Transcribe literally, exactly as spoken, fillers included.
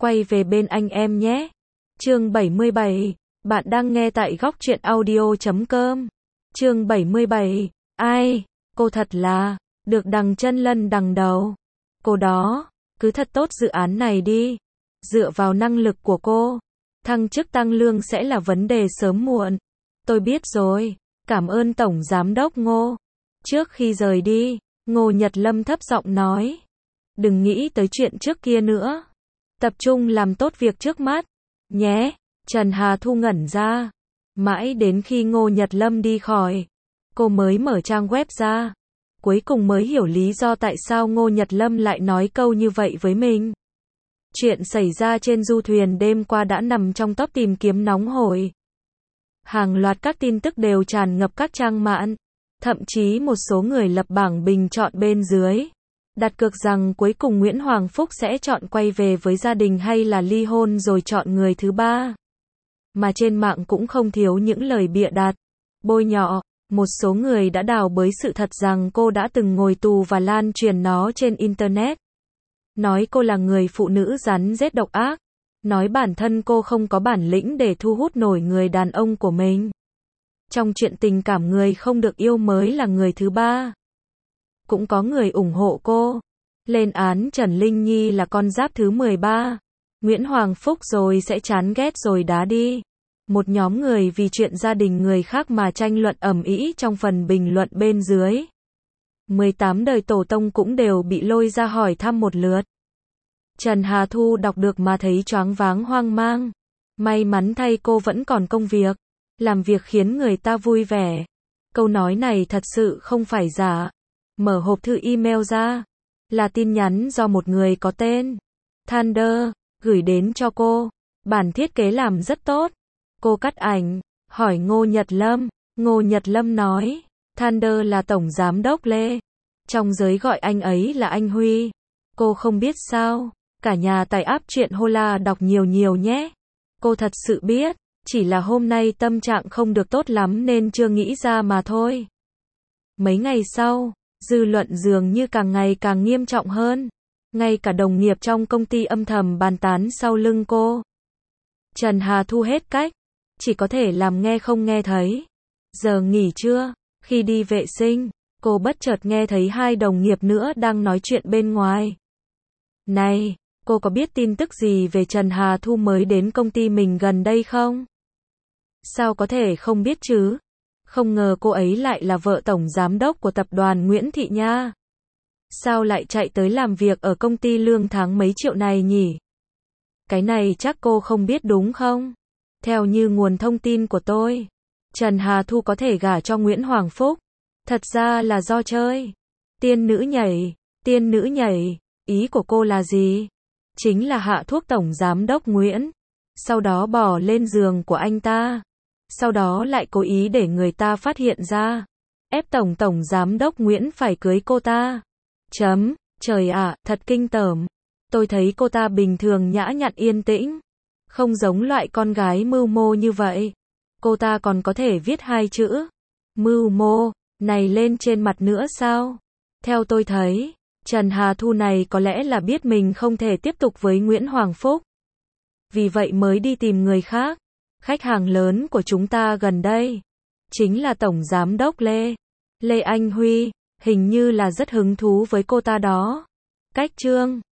quay về bên anh em nhé. Chương bảy mươi bảy, bạn đang nghe tại góc truyện audio chấm com. Chương bảy mươi bảy, ai, cô thật là, được đằng chân lân đằng đầu. Cô đó, cứ thật tốt dự án này đi. Dựa vào năng lực của cô, thăng chức tăng lương sẽ là vấn đề sớm muộn. Tôi biết rồi, cảm ơn Tổng Giám đốc Ngô. Trước khi rời đi, Ngô Nhật Lâm thấp giọng nói. Đừng nghĩ tới chuyện trước kia nữa. Tập trung làm tốt việc trước mắt, nhé. Trần Hà Thu ngẩn ra. Mãi đến khi Ngô Nhật Lâm đi khỏi, cô mới mở trang web ra. Cuối cùng mới hiểu lý do tại sao Ngô Nhật Lâm lại nói câu như vậy với mình. Chuyện xảy ra trên du thuyền đêm qua đã nằm trong top tìm kiếm nóng hổi. Hàng loạt các tin tức đều tràn ngập các trang mạng. Thậm chí một số người lập bảng bình chọn bên dưới. Đặt cược rằng cuối cùng Nguyễn Hoàng Phúc sẽ chọn quay về với gia đình hay là ly hôn rồi chọn người thứ ba. Mà trên mạng cũng không thiếu những lời bịa đặt, bôi nhọ. Một số người đã đào bới sự thật rằng cô đã từng ngồi tù và lan truyền nó trên Internet. Nói cô là người phụ nữ rắn rết độc ác. Nói bản thân cô không có bản lĩnh để thu hút nổi người đàn ông của mình. Trong chuyện tình cảm người không được yêu mới là người thứ ba. Cũng có người ủng hộ cô. Lên án Trần Linh Nhi là con giáp thứ mười ba. Nguyễn Hoàng Phúc rồi sẽ chán ghét rồi đá đi. Một nhóm người vì chuyện gia đình người khác mà tranh luận ầm ĩ trong phần bình luận bên dưới. mười tám đời tổ tông cũng đều bị lôi ra hỏi thăm một lượt. Trần Hà Thu đọc được mà thấy choáng váng hoang mang. May mắn thay cô vẫn còn công việc. Làm việc khiến người ta vui vẻ. Câu nói này thật sự không phải giả. Mở hộp thư email ra. Là tin nhắn do một người có tên Thunder gửi đến cho cô. Bản thiết kế làm rất tốt. Cô cắt ảnh, hỏi Ngô Nhật Lâm. Ngô Nhật Lâm nói, Thunder là tổng giám đốc Lê. Trong giới gọi anh ấy là anh Huy. Cô không biết sao. Cả nhà tải app truyện Hola đọc nhiều nhiều nhé. Cô thật sự biết. Chỉ là hôm nay tâm trạng không được tốt lắm nên chưa nghĩ ra mà thôi. Mấy ngày sau, dư luận dường như càng ngày càng nghiêm trọng hơn. Ngay cả đồng nghiệp trong công ty âm thầm bàn tán sau lưng cô. Trần Hà Thu hết cách. Chỉ có thể làm nghe không nghe thấy. Giờ nghỉ trưa, khi đi vệ sinh, cô bất chợt nghe thấy hai đồng nghiệp nữa đang nói chuyện bên ngoài. Này, cô có biết tin tức gì về Trần Hà Thu mới đến công ty mình gần đây không? Sao có thể không biết chứ? Không ngờ cô ấy lại là vợ tổng giám đốc của tập đoàn Nguyễn Thị nha. Sao lại chạy tới làm việc ở công ty lương tháng mấy triệu này nhỉ? Cái này chắc cô không biết đúng không? Theo như nguồn thông tin của tôi, Trần Hà Thu có thể gả cho Nguyễn Hoàng Phúc. Thật ra là do chơi. Tiên nữ nhảy, tiên nữ nhảy, ý của cô là gì? Chính là hạ thuốc tổng giám đốc Nguyễn. Sau đó bỏ lên giường của anh ta. Sau đó lại cố ý để người ta phát hiện ra. Ép tổng tổng giám đốc Nguyễn phải cưới cô ta. Chấm, trời ạ, thật kinh tởm. Tôi thấy cô ta bình thường nhã nhặn yên tĩnh. Không giống loại con gái mưu mô như vậy. Cô ta còn có thể viết hai chữ mưu mô này lên trên mặt nữa sao? Theo tôi thấy, Trần Hà Thu này có lẽ là biết mình không thể tiếp tục với Nguyễn Hoàng Phúc. Vì vậy mới đi tìm người khác. Khách hàng lớn của chúng ta gần đây chính là Tổng Giám đốc Lê. Lê Anh Huy, hình như là rất hứng thú với cô ta đó. Cách chương